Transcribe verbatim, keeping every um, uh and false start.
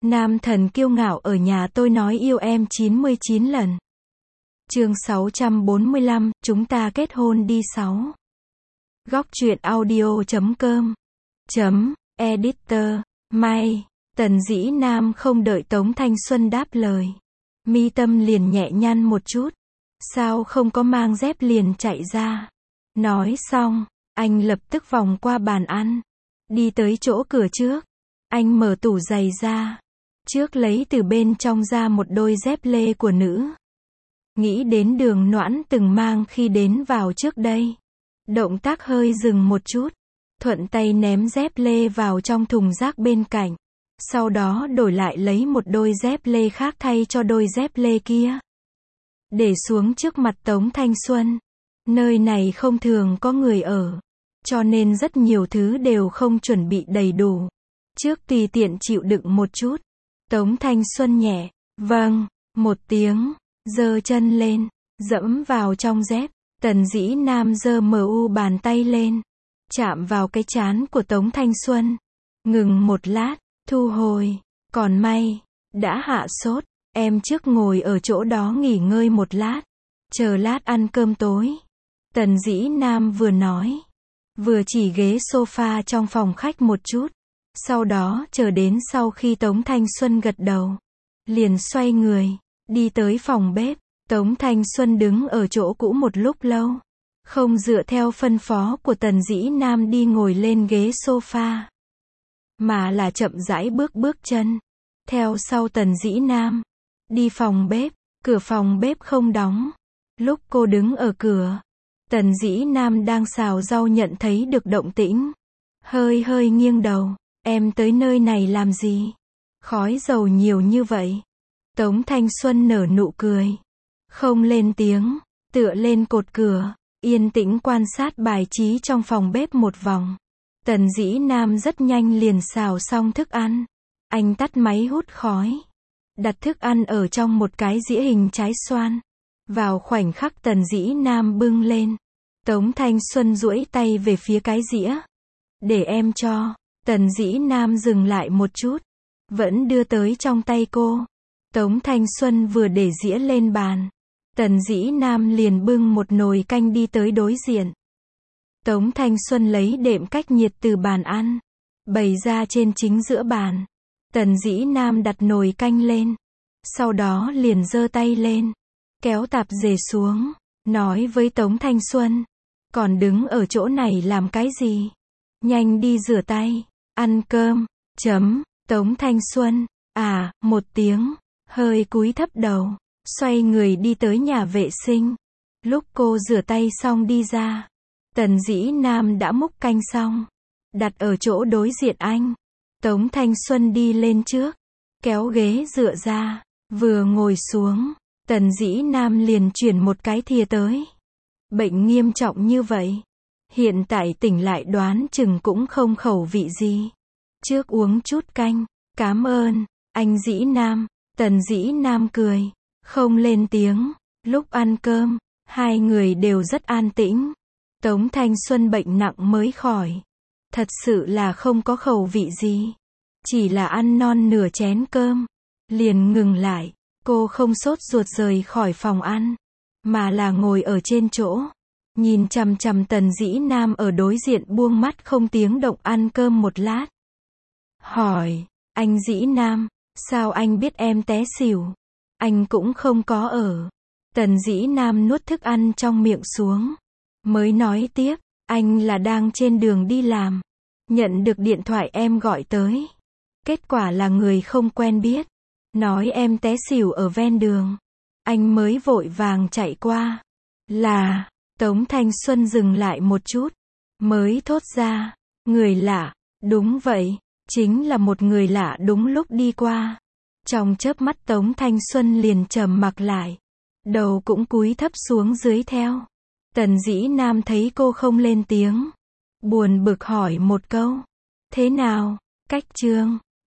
Nam thần kiêu ngạo ở nhà tôi nói yêu em chín mươi chín lần. Chương sáu trăm bốn mươi lăm, chúng ta kết hôn đi sáu. Góc truyện audio chấm com chấm editor May. Tần Dĩ Nam không đợi Tống Thanh Xuân đáp lời, mi tâm liền nhẹ nhăn một chút. Sao không có mang dép liền chạy ra. Nói xong, anh lập tức vòng qua bàn ăn, đi tới chỗ cửa trước. Anh mở tủ giày ra, trước lấy từ bên trong ra một đôi dép lê của nữ. Nghĩ đến Đường Noãn từng mang khi đến vào trước đây. Động tác hơi dừng một chút, thuận tay ném dép lê vào trong thùng rác bên cạnh. Sau đó đổi lại lấy một đôi dép lê khác thay cho đôi dép lê kia. Để xuống trước mặt Tống Thanh Xuân. Nơi này không thường có người ở, cho nên rất nhiều thứ đều không chuẩn bị đầy đủ. Trước tùy tiện chịu đựng một chút. Tống Thanh Xuân nhẹ, vâng, một tiếng, giơ chân lên, dẫm vào trong dép. Tần Dĩ Nam giơ mu bàn tay lên, chạm vào cái trán của Tống Thanh Xuân. Ngừng một lát, thu hồi, còn may, đã hạ sốt, em trước ngồi ở chỗ đó nghỉ ngơi một lát, chờ lát ăn cơm tối. Tần Dĩ Nam vừa nói, vừa chỉ ghế sofa trong phòng khách một chút, sau đó chờ đến sau khi Tống Thanh Xuân gật đầu, liền xoay người, đi tới phòng bếp. Tống Thanh Xuân đứng ở chỗ cũ một lúc lâu, không dựa theo phân phó của Tần Dĩ Nam đi ngồi lên ghế sofa, mà là chậm rãi bước bước chân, theo sau Tần Dĩ Nam, đi phòng bếp. Cửa phòng bếp không đóng. Lúc cô đứng ở cửa, Tần Dĩ Nam đang xào rau nhận thấy được động tĩnh. Hơi hơi nghiêng đầu, em tới nơi này làm gì? Khói dầu nhiều như vậy. Tống Thanh Xuân nở nụ cười, không lên tiếng, tựa lên cột cửa, yên tĩnh quan sát bài trí trong phòng bếp một vòng. Tần Dĩ Nam rất nhanh liền xào xong thức ăn. Anh tắt máy hút khói, đặt thức ăn ở trong một cái dĩa hình trái xoan. Vào khoảnh khắc Tần Dĩ Nam bưng lên, Tống Thanh Xuân duỗi tay về phía cái dĩa. Để em cho. Tần Dĩ Nam dừng lại một chút, vẫn đưa tới trong tay cô. Tống Thanh Xuân vừa để dĩa lên bàn, Tần Dĩ Nam liền bưng một nồi canh đi tới đối diện. Tống Thanh Xuân lấy đệm cách nhiệt từ bàn ăn, bày ra trên chính giữa bàn. Tần Dĩ Nam đặt nồi canh lên, sau đó liền giơ tay lên, kéo tạp dề xuống, nói với Tống Thanh Xuân, còn đứng ở chỗ này làm cái gì? Nhanh đi rửa tay, ăn cơm, chấm. Tống Thanh Xuân, à, một tiếng, hơi cúi thấp đầu, xoay người đi tới nhà vệ sinh. Lúc cô rửa tay xong đi ra, Tần Dĩ Nam đã múc canh xong, đặt ở chỗ đối diện anh. Tống Thanh Xuân đi lên trước, kéo ghế dựa ra, vừa ngồi xuống, Tần Dĩ Nam liền chuyển một cái thìa tới. Bệnh nghiêm trọng như vậy, hiện tại tỉnh lại đoán chừng cũng không khẩu vị gì. Trước uống chút canh, cảm ơn, anh Dĩ Nam. Tần Dĩ Nam cười, không lên tiếng. Lúc ăn cơm, hai người đều rất an tĩnh. Tống Thanh Xuân bệnh nặng mới khỏi, thật sự là không có khẩu vị gì, chỉ là ăn non nửa chén cơm, liền ngừng lại. Cô không sốt ruột rời khỏi phòng ăn, mà là ngồi ở trên chỗ, nhìn chằm chằm Tần Dĩ Nam ở đối diện buông mắt không tiếng động ăn cơm một lát. Hỏi, anh Dĩ Nam, sao anh biết em té xỉu? Anh cũng không có ở. Tần Dĩ Nam nuốt thức ăn trong miệng xuống, mới nói tiếp, anh là đang trên đường đi làm, nhận được điện thoại em gọi tới. Kết quả là người không quen biết, nói em té xỉu ở ven đường. Anh mới vội vàng chạy qua. Là, Tống Thanh Xuân dừng lại một chút, mới thốt ra, người lạ, đúng vậy, chính là một người lạ đúng lúc đi qua. Trong chớp mắt Tống Thanh Xuân liền trầm mặc lại, đầu cũng cúi thấp xuống dưới theo. Tần Dĩ Nam thấy cô không lên tiếng, buồn bực hỏi một câu, thế nào, cách chương.